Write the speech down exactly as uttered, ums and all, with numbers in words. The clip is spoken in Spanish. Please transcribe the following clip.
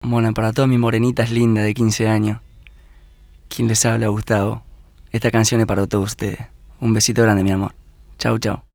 Bueno, para todas mis morenitas lindas de quince años, quien les habla, Gustavo. Esta canción es para todos ustedes. Un besito grande, mi amor. Chau, chau.